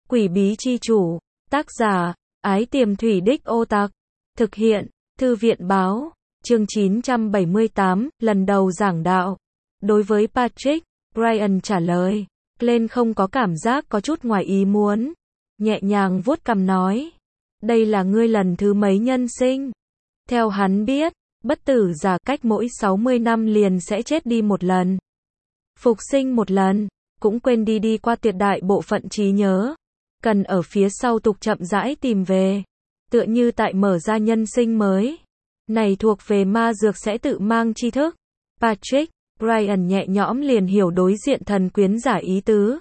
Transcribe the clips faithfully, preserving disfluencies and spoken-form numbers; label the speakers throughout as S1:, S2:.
S1: Quỷ bí chi chủ, tác giả, Ái Tiềm Thủy Đích Ô Tặc, thực hiện, Thư viện báo, chương chín trăm bảy mươi tám, lần đầu giảng đạo. Đối với Patrick, Brian trả lời, Glenn không có cảm giác có chút ngoài ý muốn, nhẹ nhàng vuốt cằm nói, đây là ngươi lần thứ mấy nhân sinh. Theo hắn biết, bất tử giả cách mỗi sáu mươi năm liền sẽ chết đi một lần. Phục sinh một lần, cũng quên đi đi qua tuyệt đại bộ phận trí nhớ. Cần ở phía sau tục chậm rãi tìm về. Tựa như tại mở ra nhân sinh mới. Này thuộc về ma dược sẽ tự mang tri thức. Patrick, Brian nhẹ nhõm liền hiểu đối diện thần quyến giả ý tứ.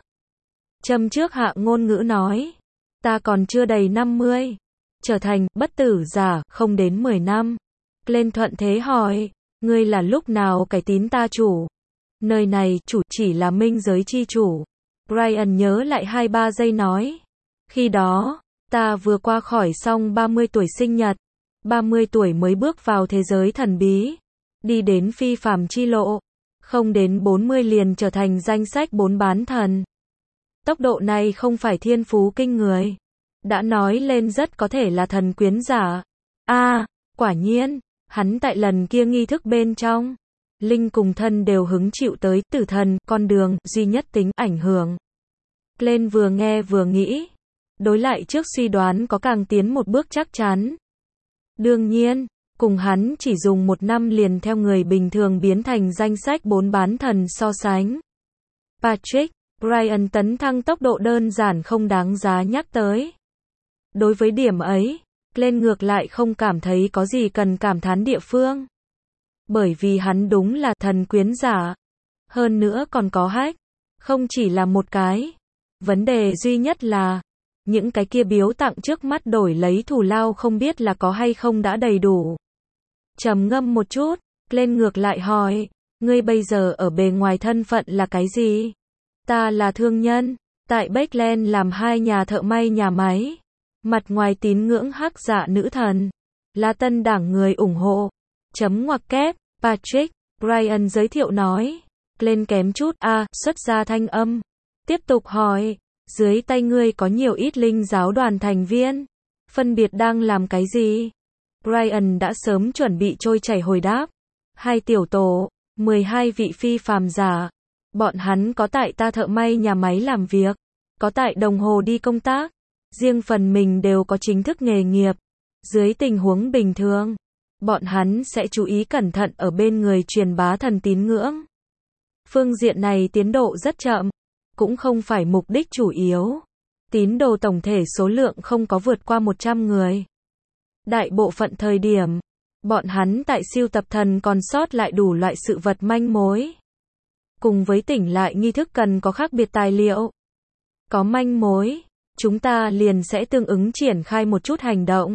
S1: Châm trước hạ ngôn ngữ nói. Ta còn chưa đầy năm mươi. Trở thành bất tử giả không đến mười năm. Lên thuận thế hỏi. Ngươi là lúc nào cải tín ta chủ? Nơi này chủ chỉ là minh giới chi chủ. Brian nhớ lại hai ba giây nói. Khi đó, ta vừa qua khỏi xong ba mươi tuổi sinh nhật. ba mươi tuổi mới bước vào thế giới thần bí. Đi đến phi phàm chi lộ. Không đến bốn mươi liền trở thành danh sách bốn bán thần. Tốc độ này không phải thiên phú kinh người. Đã nói lên rất có thể là thần quyến giả. A, quả nhiên, hắn tại lần kia nghi thức bên trong. Linh cùng thân đều hứng chịu tới tử thần, con đường, duy nhất tính ảnh hưởng. Glenn vừa nghe vừa nghĩ. Đối lại trước suy đoán có càng tiến một bước chắc chắn. Đương nhiên, cùng hắn chỉ dùng một năm liền theo người bình thường biến thành danh sách bốn bán thần so sánh. Patrick, Brian tấn thăng tốc độ đơn giản không đáng giá nhắc tới. Đối với điểm ấy, Glenn ngược lại không cảm thấy có gì cần cảm thán địa phương. Bởi vì hắn đúng là thần quyến giả. Hơn nữa còn có hack. Không chỉ là một cái. Vấn đề duy nhất là những cái kia biếu tặng trước mắt đổi lấy thù lao không biết là có hay không đã đầy đủ. Trầm ngâm một chút, Glenn ngược lại hỏi, ngươi bây giờ ở bề ngoài thân phận là cái gì? Ta là thương nhân, tại Bakeland làm hai nhà thợ may nhà máy. Mặt ngoài tín ngưỡng hắc dạ nữ thần. Là tân đảng người ủng hộ. Chấm ngoặc kép, Patrick, Brian giới thiệu nói. Glenn kém chút a à, xuất ra thanh âm. Tiếp tục hỏi. Dưới tay ngươi có nhiều ít linh giáo đoàn thành viên. Phân biệt đang làm cái gì? Brian đã sớm chuẩn bị trôi chảy hồi đáp. Hai tiểu tổ, mười hai vị phi phàm giả. Bọn hắn có tại ta thợ may nhà máy làm việc. Có tại đồng hồ đi công tác. Riêng phần mình đều có chính thức nghề nghiệp. Dưới tình huống bình thường, bọn hắn sẽ chú ý cẩn thận ở bên người truyền bá thần tín ngưỡng. Phương diện này tiến độ rất chậm. Cũng không phải mục đích chủ yếu. Tín đồ tổng thể số lượng không có vượt qua một trăm người. Đại bộ phận thời điểm, bọn hắn tại siêu tập thần còn sót lại đủ loại sự vật manh mối. Cùng với tỉnh lại nghi thức cần có khác biệt tài liệu. Có manh mối, chúng ta liền sẽ tương ứng triển khai một chút hành động.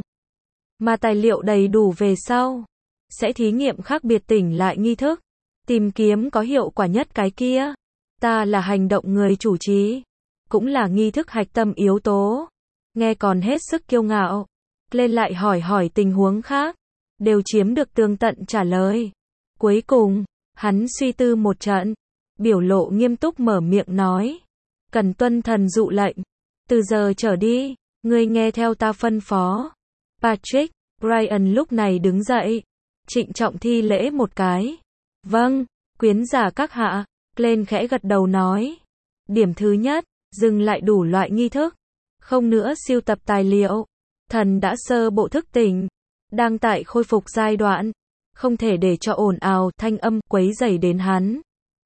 S1: Mà tài liệu đầy đủ về sau, sẽ thí nghiệm khác biệt tỉnh lại nghi thức. Tìm kiếm có hiệu quả nhất cái kia. Ta là hành động người chủ trì, cũng là nghi thức hạch tâm yếu tố. Nghe còn hết sức kiêu ngạo. Lên lại hỏi hỏi tình huống khác, đều chiếm được tường tận trả lời. Cuối cùng, hắn suy tư một trận, biểu lộ nghiêm túc mở miệng nói. Cần tuân thần dụ lệnh. Từ giờ trở đi, ngươi nghe theo ta phân phó. Patrick, Brian lúc này đứng dậy, trịnh trọng thi lễ một cái. Vâng, quyến giả các hạ. Glenn khẽ gật đầu nói. Điểm thứ nhất, dừng lại đủ loại nghi thức. Không nữa siêu tập tài liệu. Thần đã sơ bộ thức tỉnh. Đang tại khôi phục giai đoạn. Không thể để cho ồn ào, thanh âm, quấy rầy đến hắn.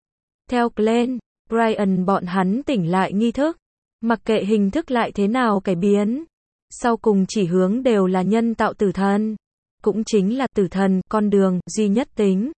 S1: Theo Glenn, Brian bọn hắn tỉnh lại nghi thức. Mặc kệ hình thức lại thế nào cải biến. Sau cùng chỉ hướng đều là nhân tạo tử thần. Cũng chính là tử thần, con đường, duy nhất tính.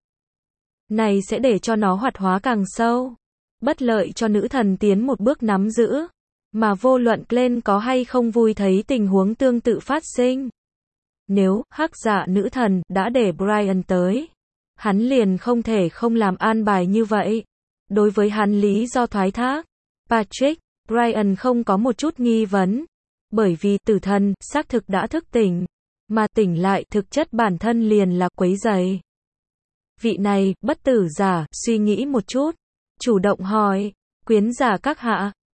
S1: Này sẽ để cho nó hoạt hóa càng sâu. Bất lợi cho nữ thần tiến một bước nắm giữ. Mà vô luận Glenn có hay không vui thấy tình huống tương tự phát sinh. Nếu hắc dạ nữ thần đã để Brian tới, hắn liền không thể không làm an bài như vậy. Đối với hắn lý do thoái thác, Patrick, Brian không có một chút nghi vấn. Bởi vì tử thần xác thực đã thức tỉnh. Mà tỉnh lại thực chất bản thân liền là quấy rầy. Vị này, bất tử giả, suy nghĩ một chút. Chủ động hỏi, quyến giả các hạ,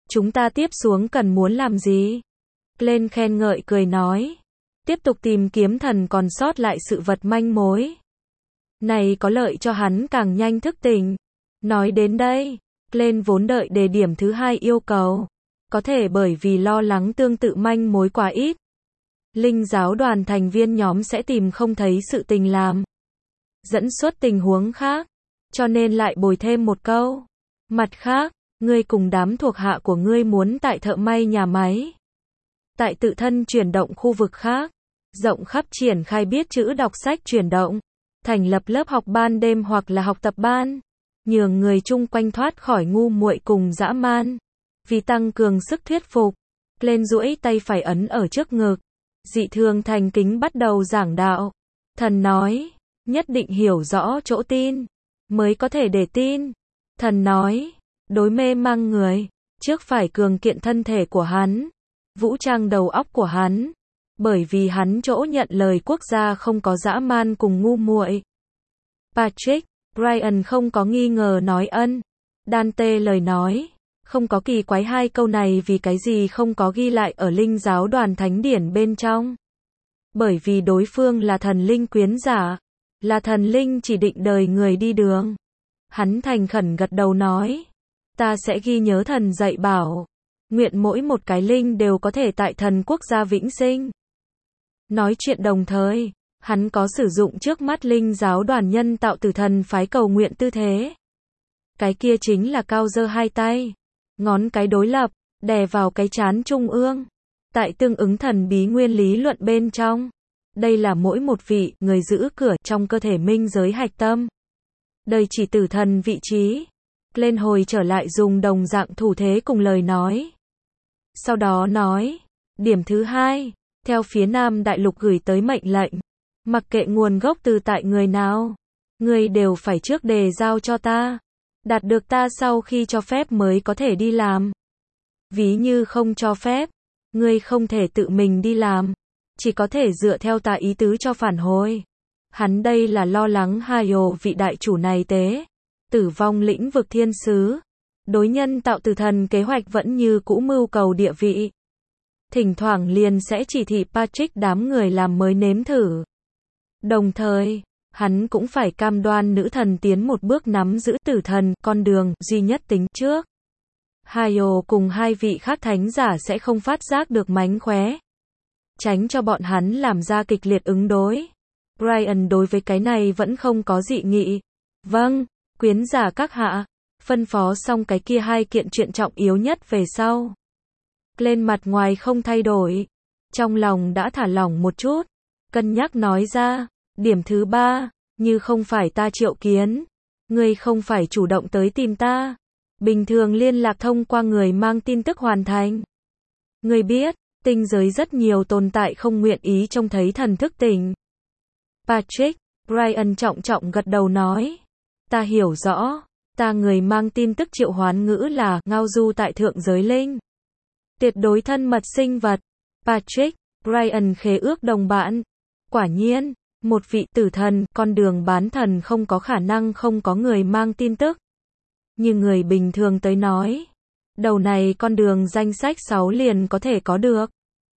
S1: Chúng ta tiếp xuống cần muốn làm gì? Glenn khen ngợi cười nói. Tiếp tục tìm kiếm thần còn sót lại sự vật manh mối. Này có lợi cho hắn càng nhanh thức tỉnh. Nói đến đây, Glenn vốn đợi đề điểm thứ hai yêu cầu. Có thể bởi vì lo lắng tương tự manh mối quá ít. Linh giáo đoàn thành viên nhóm sẽ tìm không thấy sự tình làm. Dẫn xuất tình huống khác. Cho nên lại bồi thêm một câu. Mặt khác, ngươi cùng đám thuộc hạ của ngươi muốn tại thợ may nhà máy. Tại tự thân chuyển động khu vực khác. Rộng khắp triển khai biết chữ đọc sách chuyển động. Thành lập lớp học ban đêm hoặc là học tập ban. Nhường người chung quanh thoát khỏi ngu muội cùng dã man. Vì tăng cường sức thuyết phục. Lên duỗi tay phải ấn ở trước ngực. Dị thường thành kính bắt đầu giảng đạo. Thần nói, nhất định hiểu rõ chỗ tin, mới có thể để tin. Thần nói, đối mê mang người, trước phải cường kiện thân thể của hắn, vũ trang đầu óc của hắn, bởi vì hắn chỗ nhận lời quốc gia không có dã man cùng ngu muội. Patrick, Brian không có nghi ngờ nói ân. Dante lời nói, không có kỳ quái hai câu này vì cái gì không có ghi lại ở linh giáo đoàn thánh điển bên trong. Bởi vì đối phương là thần linh quyến giả, là thần linh chỉ định đời người đi đường. Hắn thành khẩn gật đầu nói, ta sẽ ghi nhớ thần dạy bảo, nguyện mỗi một cái linh đều có thể tại thần quốc gia vĩnh sinh. Nói chuyện đồng thời, hắn có sử dụng trước mắt linh giáo đoàn nhân tạo từ thần phái cầu nguyện tư thế. Cái kia chính là cao giơ hai tay, ngón cái đối lập, đè vào cái trán trung ương. Tại tương ứng thần bí nguyên lý luận bên trong, đây là mỗi một vị người giữ cửa trong cơ thể minh giới hạch tâm. Đời chỉ tử thần vị trí. Lên hồi trở lại dùng đồng dạng thủ thế cùng lời nói. Sau đó nói, điểm thứ hai, theo phía Nam Đại Lục gửi tới mệnh lệnh, mặc kệ nguồn gốc từ tại người nào, người đều phải trước đề giao cho ta, đạt được ta sau khi cho phép mới có thể đi làm. Ví như không cho phép, ngươi không thể tự mình đi làm, chỉ có thể dựa theo ta ý tứ cho phản hồi. Hắn đây là lo lắng Hayo vị đại chủ này tế, tử vong lĩnh vực thiên sứ, đối nhân tạo từ thần kế hoạch vẫn như cũ mưu cầu địa vị. Thỉnh thoảng liền sẽ chỉ thị Patrick đám người làm mới nếm thử. Đồng thời, hắn cũng phải cam đoan nữ thần tiến một bước nắm giữ tử thần, con đường duy nhất tính trước. Hayo cùng hai vị khác thánh giả sẽ không phát giác được mánh khóe, tránh cho bọn hắn làm ra kịch liệt ứng đối. Brian đối với cái này vẫn không có dị nghị. Vâng, quyến giả các hạ, phân phó xong cái kia hai kiện chuyện trọng yếu nhất về sau. Lên mặt ngoài không thay đổi, trong lòng đã thả lỏng một chút, cân nhắc nói ra, điểm thứ ba, như không phải ta triệu kiến, ngươi không phải chủ động tới tìm ta, bình thường liên lạc thông qua người mang tin tức hoàn thành. Ngươi biết, tinh giới rất nhiều tồn tại không nguyện ý trông thấy thần thức tỉnh. Patrick, Brian trọng trọng gật đầu nói, ta hiểu rõ, ta người mang tin tức triệu hoán ngữ là ngao du tại thượng giới linh. Tuyệt đối thân mật sinh vật. Patrick, Brian khế ước đồng bạn. Quả nhiên, một vị tử thần, con đường bán thần không có khả năng không có người mang tin tức. Như người bình thường tới nói, đầu này con đường danh sách sáu liền có thể có được.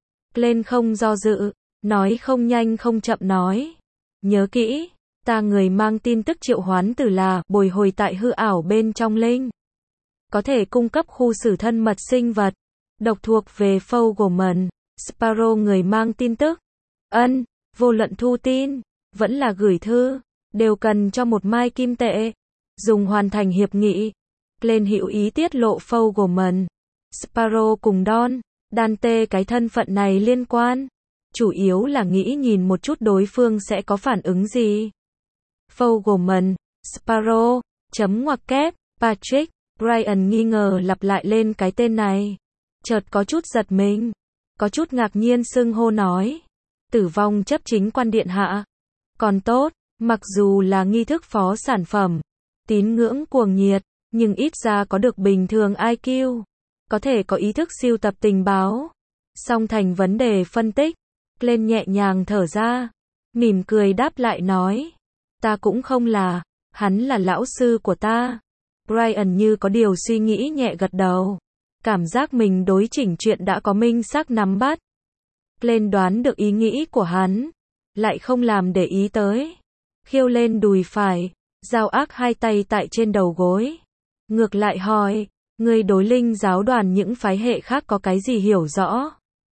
S1: Lên không do dự, nói không nhanh không chậm nói. Nhớ kỹ, ta người mang tin tức triệu hoán từ là bồi hồi tại hư ảo bên trong linh. Có thể cung cấp khu xử thân mật sinh vật. Độc thuộc về Fogelman, Sparrow người mang tin tức. Ân, vô luận thu tin, vẫn là gửi thư, đều cần cho một mai kim tệ. Dùng hoàn thành hiệp nghị. Lên hữu ý tiết lộ Fogelman, Sparrow cùng Don, Dante cái thân phận này liên quan. Chủ yếu là nghĩ nhìn một chút đối phương sẽ có phản ứng gì. Fogelman, Sparrow, chấm ngoặc kép, Patrick, Brian nghi ngờ lặp lại lên cái tên này. Chợt có chút giật mình, có chút ngạc nhiên xưng hô nói. Tử vong chấp chính quan điện hạ. Còn tốt, mặc dù là nghi thức phó sản phẩm, tín ngưỡng cuồng nhiệt, nhưng ít ra có được bình thường i kiu. Có thể có ý thức siêu tập tình báo. Song thành vấn đề phân tích. Lên nhẹ nhàng thở ra, mỉm cười đáp lại nói. Ta cũng không là, hắn là lão sư của ta. Brian như có điều suy nghĩ nhẹ gật đầu. Cảm giác mình đối chỉnh chuyện đã có minh xác nắm bắt. Glenn đoán được ý nghĩ của hắn, lại không làm để ý tới. Khiêu lên đùi phải, giao ác hai tay tại trên đầu gối. Ngược lại hỏi, ngươi đối linh giáo đoàn những phái hệ khác có cái gì hiểu rõ?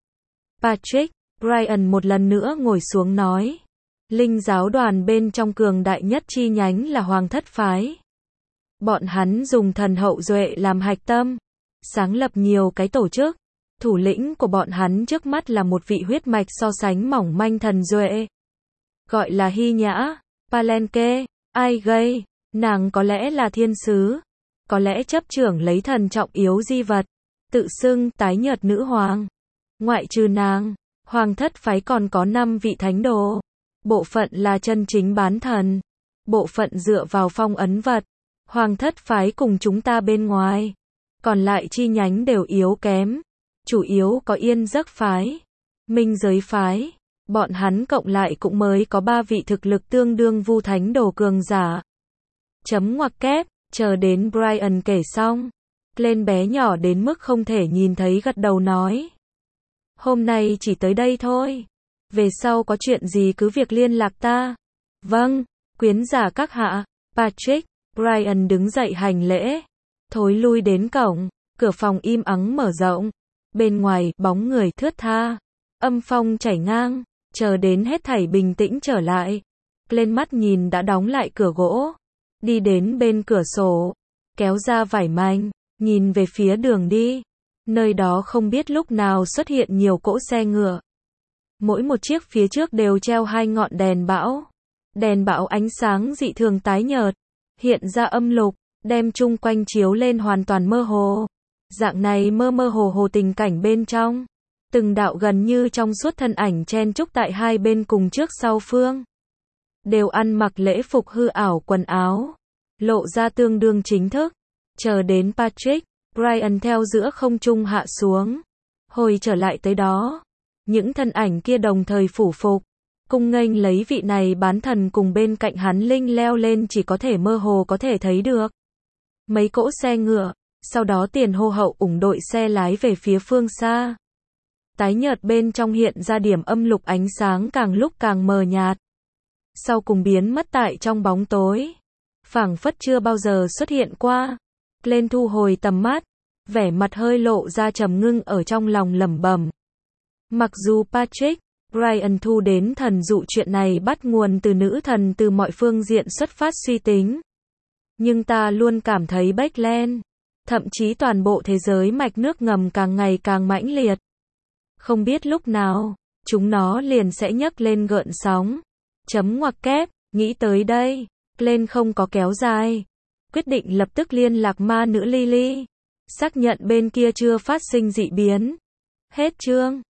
S1: Patrick, Brian một lần nữa ngồi xuống nói. Linh giáo đoàn bên trong cường đại nhất chi nhánh là Hoàng Thất phái. Bọn hắn dùng thần hậu duệ làm hạch tâm, sáng lập nhiều cái tổ chức. Thủ lĩnh của bọn hắn trước mắt là một vị huyết mạch so sánh mỏng manh thần duệ. Gọi là Hy Nhã, Palenque, ai gây, nàng có lẽ là thiên sứ. Có lẽ chấp trưởng lấy thần trọng yếu di vật. Tự xưng tái nhợt nữ hoàng. Ngoại trừ nàng, Hoàng Thất phái còn có năm vị thánh đồ. Bộ phận là chân chính bán thần. Bộ phận dựa vào phong ấn vật. Hoàng Thất phái cùng chúng ta bên ngoài. Còn lại chi nhánh đều yếu kém. Chủ yếu có Yên Giấc phái, Minh Giới phái. Bọn hắn cộng lại cũng mới có ba vị thực lực tương đương vu thánh đồ cường giả. Chấm ngoặc kép, chờ đến Brian kể xong. Glenn bé nhỏ đến mức không thể nhìn thấy gật đầu nói. Hôm nay chỉ tới đây thôi. Về sau có chuyện gì cứ việc liên lạc ta. Vâng, quyến giả các hạ. Patrick, Brian đứng dậy hành lễ. Thối lui đến cổng, cửa phòng im ắng mở rộng. Bên ngoài, bóng người thướt tha. Âm phong chảy ngang, chờ đến hết thảy bình tĩnh trở lại. Lên mắt nhìn đã đóng lại cửa gỗ. Đi đến bên cửa sổ, kéo ra vải manh, nhìn về phía đường đi. Nơi đó không biết lúc nào xuất hiện nhiều cỗ xe ngựa. Mỗi một chiếc phía trước đều treo hai ngọn đèn bão. Đèn bão ánh sáng dị thường tái nhợt, hiện ra âm lục, đem chung quanh chiếu lên hoàn toàn mơ hồ. Dạng này mơ mơ hồ hồ tình cảnh bên trong. Từng đạo gần như trong suốt thân ảnh chen chúc tại hai bên cùng trước sau phương. Đều ăn mặc lễ phục hư ảo quần áo. Lộ ra tương đương chính thức. Chờ đến Patrick, Brian theo giữa không trung hạ xuống. Hồi trở lại tới đó. Những thân ảnh kia đồng thời phủ phục. Cung nghênh lấy vị này bán thần cùng bên cạnh hắn linh leo lên chỉ có thể mơ hồ có thể thấy được. Mấy cỗ xe ngựa. Sau đó tiền hô hậu ủng đội xe lái về phía phương xa. Tái nhợt bên trong hiện ra điểm âm lục ánh sáng càng lúc càng mờ nhạt. Sau cùng biến mất tại trong bóng tối. Phảng phất chưa bao giờ xuất hiện qua. Lên thu hồi tầm mắt. Vẻ mặt hơi lộ ra trầm ngưng ở trong lòng lẩm bẩm. Mặc dù Patrick, Brian thu đến thần dụ chuyện này bắt nguồn từ nữ thần từ mọi phương diện xuất phát suy tính. Nhưng ta luôn cảm thấy Backland, thậm chí toàn bộ thế giới mạch nước ngầm càng ngày càng mãnh liệt. Không biết lúc nào, chúng nó liền sẽ nhấc lên gợn sóng. Chấm ngoặc kép, nghĩ tới đây, lên không có kéo dài. Quyết định lập tức liên lạc ma nữ Lily. Xác nhận bên kia chưa phát sinh dị biến. Hết chương.